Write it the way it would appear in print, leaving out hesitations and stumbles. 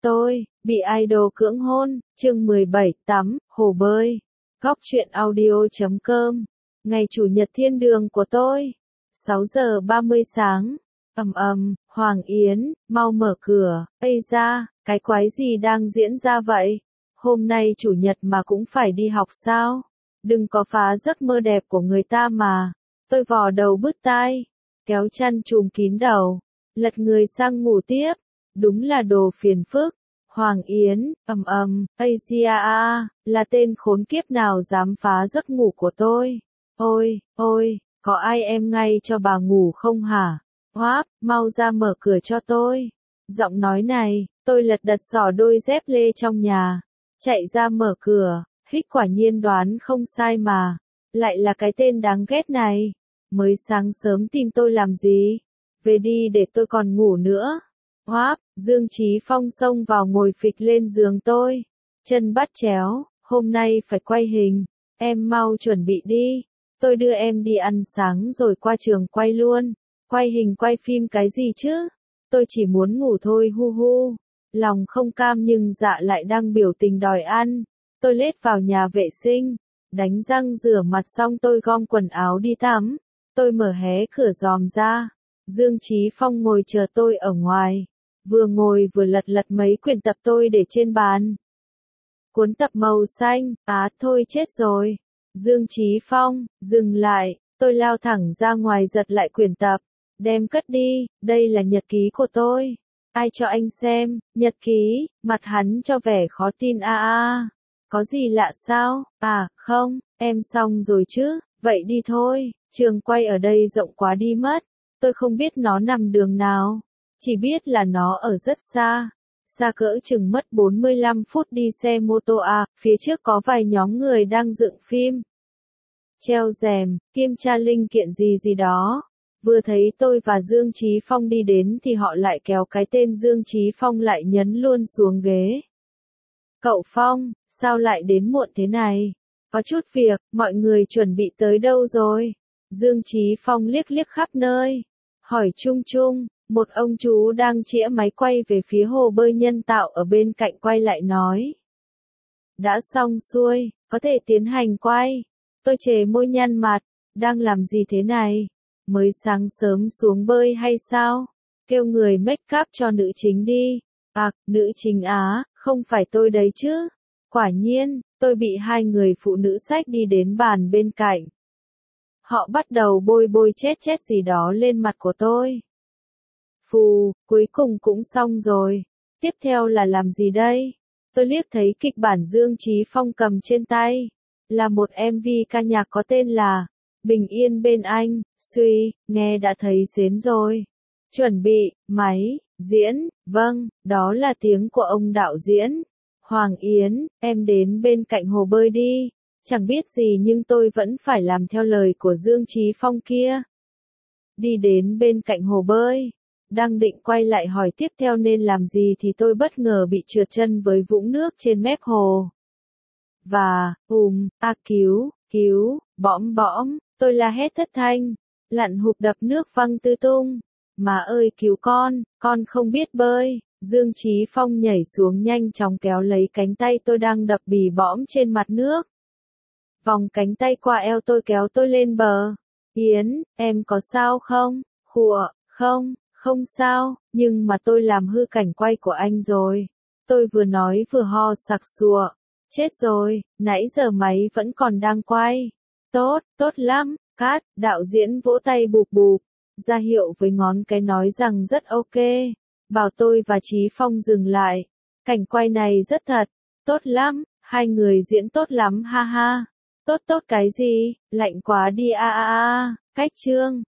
Tôi, bị idol cưỡng hôn, chương 17, tắm, hồ bơi. Góc truyện audio.com. Ngày Chủ nhật thiên đường của tôi. 6 giờ 30 sáng. Hoàng Yến, mau mở cửa. Ây da, cái quái gì đang diễn ra vậy? Hôm nay Chủ nhật mà cũng phải đi học sao? Đừng có phá giấc mơ đẹp của người ta mà. Tôi vò đầu bứt tai, kéo chăn trùm kín đầu, lật người sang ngủ tiếp. Đúng là đồ phiền phức. Hoàng Yến, Asia, là tên khốn kiếp nào dám phá giấc ngủ của tôi? Ôi, có ai em ngay cho bà ngủ không hả? Hoáp, mau ra mở cửa cho tôi. Giọng nói này, tôi lật đật xỏ đôi dép lê trong nhà, chạy ra mở cửa, hích quả nhiên đoán không sai mà. Lại là cái tên đáng ghét này. Mới sáng sớm tìm tôi làm gì? Về đi để tôi còn ngủ nữa. Hoáp, Dương Chí Phong xông vào ngồi phịch lên giường tôi. Chân bắt chéo, hôm nay phải quay hình. Em mau chuẩn bị đi. Tôi đưa em đi ăn sáng rồi qua trường quay luôn. Quay hình quay phim cái gì chứ? Tôi chỉ muốn ngủ thôi hu hu. Lòng không cam nhưng dạ lại đang biểu tình đòi ăn. Tôi lết vào nhà vệ sinh. Đánh răng rửa mặt xong tôi gom quần áo đi tắm. Tôi mở hé cửa giòm ra. Dương Chí Phong ngồi chờ tôi ở ngoài. Vừa ngồi vừa lật mấy quyển tập tôi để trên bàn. Cuốn tập màu xanh, thôi chết rồi. Dương Chí Phong, dừng lại, tôi lao thẳng ra ngoài giật lại quyển tập. Đem cất đi, đây là nhật ký của tôi. Ai cho anh xem, nhật ký, mặt hắn cho vẻ khó tin Có gì lạ sao? Không, em xong rồi chứ, vậy đi thôi, trường quay ở đây rộng quá đi mất. Tôi không biết nó nằm đường nào. Chỉ biết là nó ở rất xa. Xa cỡ chừng mất 45 phút đi xe mô tô phía trước có vài nhóm người đang dựng phim. Treo rèm, kiểm tra linh kiện gì đó. Vừa thấy tôi và Dương Chí Phong đi đến thì họ lại kéo cái tên Dương Chí Phong lại nhấn luôn xuống ghế. Cậu Phong, sao lại đến muộn thế này? Có chút việc, mọi người chuẩn bị tới đâu rồi? Dương Chí Phong liếc khắp nơi. Hỏi chung, một ông chú đang chĩa máy quay về phía hồ bơi nhân tạo ở bên cạnh quay lại nói. Đã xong xuôi, có thể tiến hành quay. Tôi chề môi nhăn mặt, đang làm gì thế này? Mới sáng sớm xuống bơi hay sao? Kêu người make up cho nữ chính đi. Nữ chính không phải tôi đấy chứ. Quả nhiên, tôi bị hai người phụ nữ xách đi đến bàn bên cạnh. Họ bắt đầu bôi chết gì đó lên mặt của tôi. Phù, cuối cùng cũng xong rồi. Tiếp theo là làm gì đây? Tôi liếc thấy kịch bản Dương Chí Phong cầm trên tay. Là một MV ca nhạc có tên là Bình Yên Bên Anh, nghe đã thấy sến rồi. Chuẩn bị, máy, diễn, vâng, đó là tiếng của ông đạo diễn. Hoàng Yến, em đến bên cạnh hồ bơi đi. Chẳng biết gì nhưng tôi vẫn phải làm theo lời của Dương Chí Phong kia. Đi đến bên cạnh hồ bơi. Đang định quay lại hỏi tiếp theo nên làm gì thì tôi bất ngờ bị trượt chân với vũng nước trên mép hồ. Và, cứu, bõm, tôi la hét thất thanh, lặn hụp đập nước văng tứ tung. Má ơi cứu con không biết bơi. Dương Chí Phong nhảy xuống nhanh chóng kéo lấy cánh tay tôi đang đập bì bõm trên mặt nước. Vòng cánh tay qua eo tôi kéo tôi lên bờ. Yến, em có sao không? Khụa, không sao, nhưng mà tôi làm hư cảnh quay của anh rồi. Tôi vừa nói vừa ho sặc sụa. Chết rồi, nãy giờ máy vẫn còn đang quay. Tốt lắm, cát, đạo diễn vỗ tay bụp, ra hiệu với ngón cái nói rằng rất ok. Bảo tôi và Chí Phong dừng lại. Cảnh quay này rất thật, tốt lắm, hai người diễn tốt lắm ha ha. Tốt cái gì, lạnh quá đi cách chương.